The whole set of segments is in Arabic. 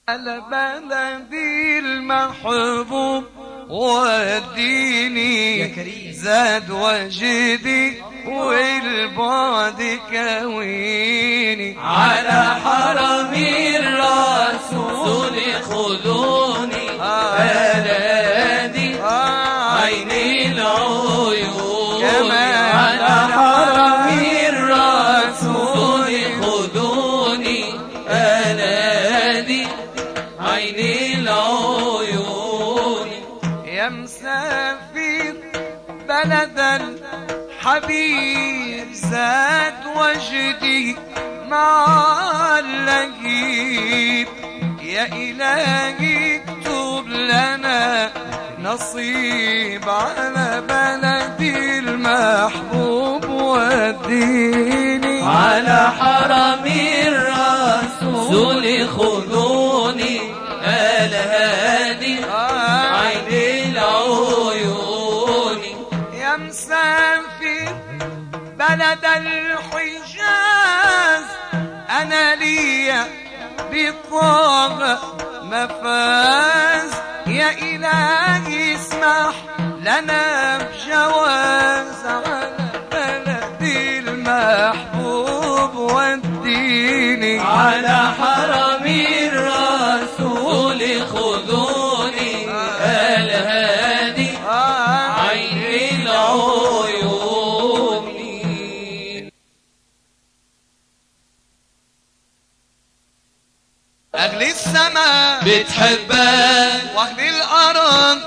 على بلدي المحبوب وديني زاد وجدي والبعد كويني على حرم الرسول خذوني بلدي عيني العيون على حرم الرسول خذوني بلدي عيني العيون يا مسافر بلد الحبيب زاد وجدي مع اللهيب يا إلهي اكتب لنا نصيب على بلدي المحبوب وديني على حرم الرسول خذوني الهادي عين العيون يا مسافر بلد الحجاز أنا ليا بطاغ مفاز يا إلهي اسمح لنا بجواز على بلدي المحبوب والديني على حرم الرسول خذوني الهادي عين العيون أهل السماء بتحبك وأهل الأرض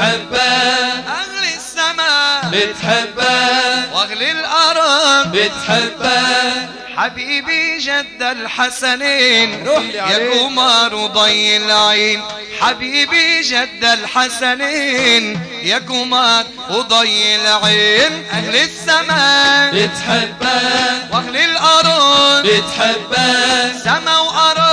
بتحبك أهل السماء بتحبك وأهل الأرض بتحبك حبيبي جد الحسنين روحي عليك. يا قمر ضي العين حبيبي جد الحسنين يا قمر وضي العين أهل السماء بتحبك وأهل الأرض بتحبك سما وأرض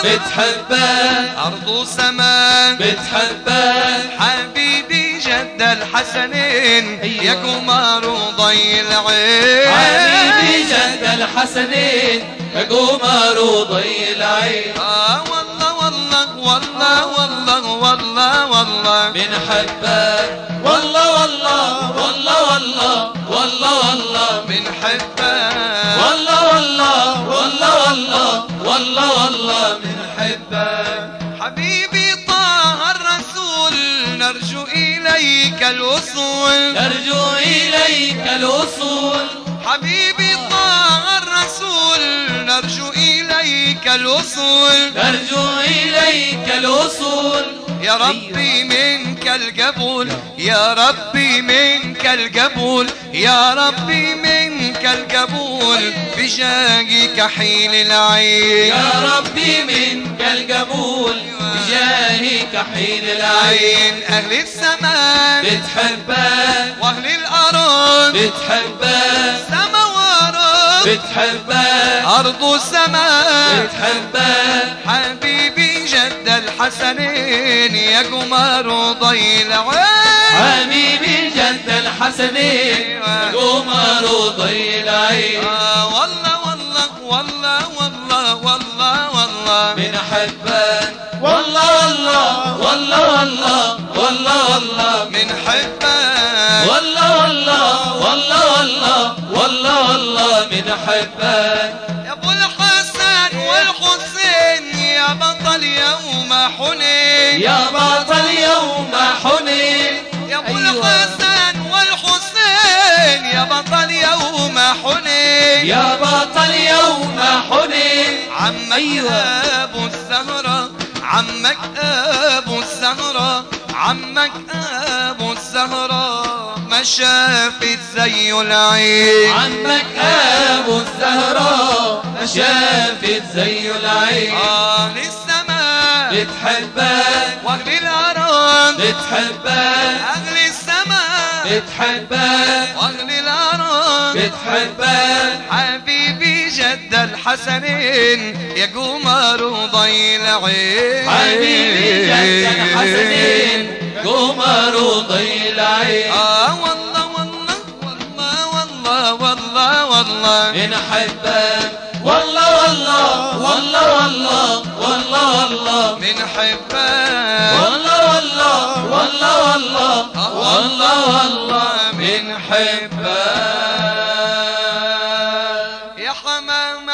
بتحبك أرض وسماء بتحبك حبيبي جد الحسنين يا قمر وضي العين حبيبي جد الحسنين يا قمر وضي العين والله والله والله والله والله والله بنحبك والله والله والله والله والله والله بنحبك والله والله والله والله والله والله بنحبك حبيبي طه الرسول نرجو إليك الوصول نرجو إليك الوصول حبيبي طه الرسول نرجو إليك الوصول نرجو إليك الوصول يا ربي منك القبول يا ربي منك القبول يا ربي منك القبول بجاهك حيل العين يا ربي منك القبول بجاهك حين العين أهل السماء بتحبك وأهل الأرض بتحبك سما وأرض بتحبك أرض وسماء بتحبك حبيبي جد الحسنين يا قمر وضي العين حبيبي جد الحسنين قمر وضي العين والله والله والله والله والله والله بنحبك والله والله والله والله والله والله بنحبك والله والله والله والله والله والله بنحبك يا ابو الحسن والحسين يا بطل يوم حنين يا بطل يوم حنين يا ابو الحسن والحسين يا بطل يوم حنين يا بطل يوم حنين عمك ابو الزهرة عمك ابو الزهرة عمك ابو الزهرة ما شافت زي العين عمك ابو الزهراء ما شافت زي العين للسماء بتحبك واهل الارض بتحبك اهل السماء بتحبك واهل الارض بتحبك حبيبي جد الحسنين يا قمر وضي العين حبيبي جد الحسنين قمر وضي العين والله والله والله والله والله بنحبك والله والله والله والله والله والله من حبان. والله والله والله والله والله والله من حبان. يا حمام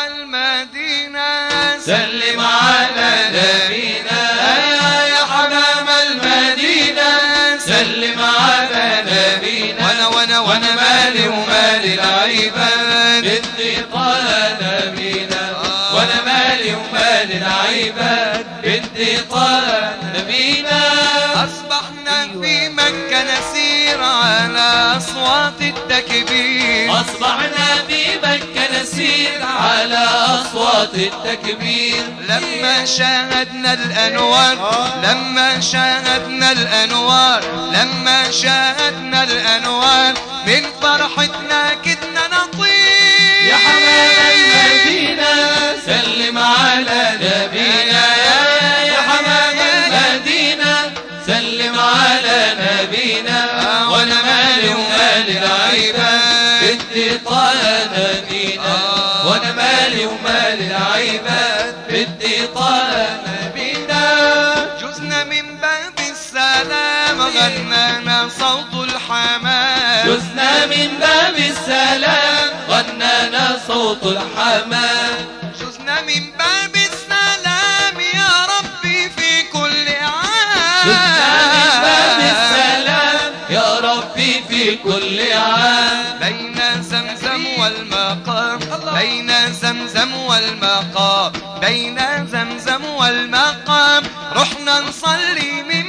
المدينة سلم على نبينا، يا حمام المدينة سلم على نبينا. وانا مالي ومال العباد، بدي طال نبينا، وانا مالي ومال العباد، بدي طال نبينا. أصبحنا في مكة نسير على أصوات التكبير، أصبحنا في مكة نسير على أصوات التكبير. لما شاهدنا الأنوار، لما شاهدنا الأنوار، لما شاهدنا الأنوار، من فرحتنا كدنا نطير. يا حمام المدينة سلم على نبينا، يا حمام المدينة سلم على نبينا. وانا مالي ومال العباد، بدي طال نبينا، وانا مالي ومال العباد، بدي طال نبينا. جزنا من باب السلام غنانا صوت الحمام، جزنا من باب السلام غنانا صوت الحمام. جزنا من باب السلام يا ربي في كل عام، جزنا من باب السلام يا ربي في كل عام. بين زمزم والمقام، بين زمزم والمقام، بين زمزم والمقام، رحنا نصلي من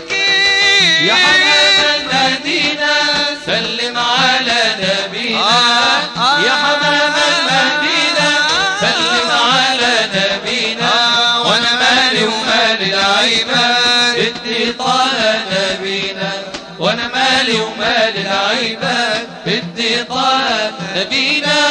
بكير. يا حمام المدينة سلم على نبينا، يا حمام المدينة سلم على نبينا. وانا مالي ومال العباد، بدي طال نبينا، وانا مالي ومال العباد، بدي طال نبينا.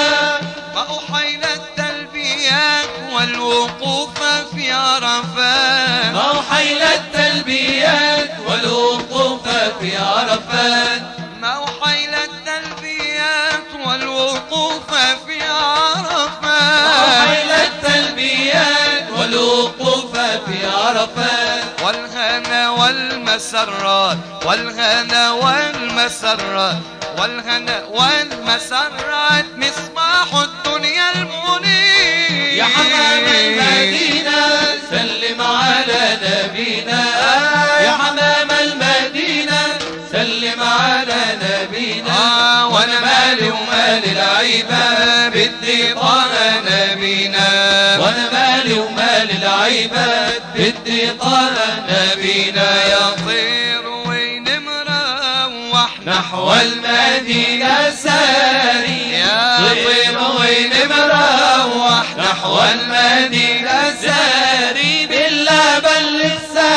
وأحيل التلبيات والوقوف في عرفات، موحيل التلبيات والوقوف في عرفات. موحيل التلبيات والوقوف في عرفات، موحيل التلبيات والوقوف في عرفات. والهنا والمسرات، والهنا والمسرات، والهنا والمسرات، مصباح الدنيا المنير. يا حمام المدينة سلم على نبينا، يا حمام المدينة سلم على نبينا. وانا مالي ومال العباد، بدي طال نبينا، وانا مالي ومال العباد، بدي طال نبينا. يطير وين مروح نحو المدينة ساري، يطير وين مروح نحو المدينة ساري. بالله بلغ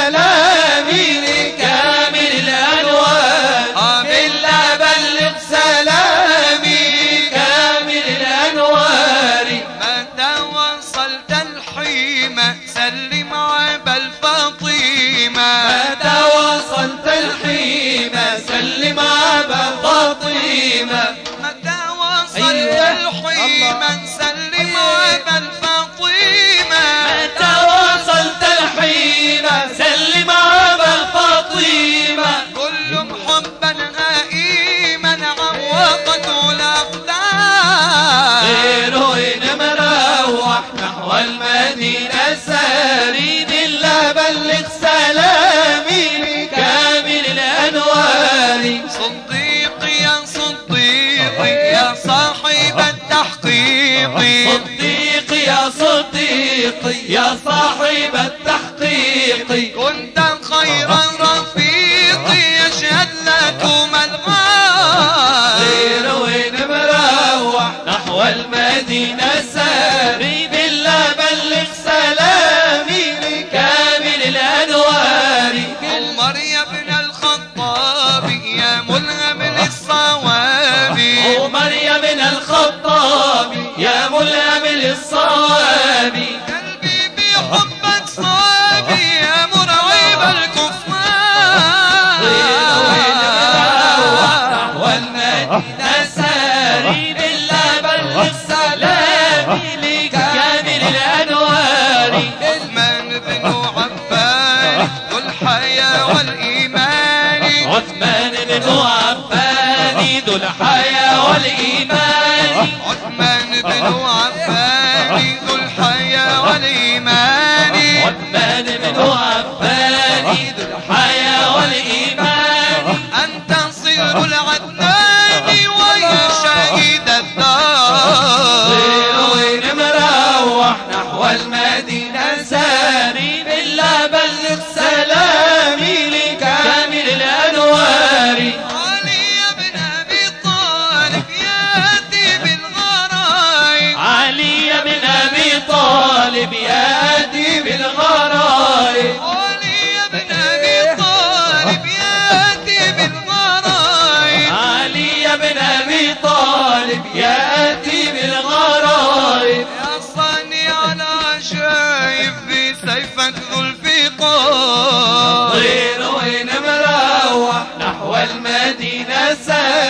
سلامي لكامل الأنوار، بالله بلغ سلامي كامل الأنوار. متى وصلت الحيمة سلم عبا الفاطمة، متى وصلت الحيمة سلم عبا فاطمة. متى وصلت الحيمة سلم عبا الفاطمة، متى وصلت الحيمة سلم عبا فاطمة. كلهم حبا هائما عوقته الأقدام. غير وين مروح نحو المدينة ساري. بالله بلغ سلامي لكامل الأنوار. صديقي يا صديقي يا صاحب التحقيق، صديقي يا صديقي يا صاحب التحقيق. كنت خير رفيق يشهد لكم الغار. غير وين مروح نحو المدينة ساري. بالله بلغ سلامي لكامل الأنوار. عمر يا ابن الخطاب يا ملهم للصواب، عمر يا ابن الخطاب يا ملهم للصواب. قلبي بحبك صابي يا مرعب الكفار. غير وين مروح نحو المدينة ساري. بالله بلغ سلامي لكامل الأنوار. عثمان بن عفان شافك ذو الفقار طير وين مروح نحو المدينة سار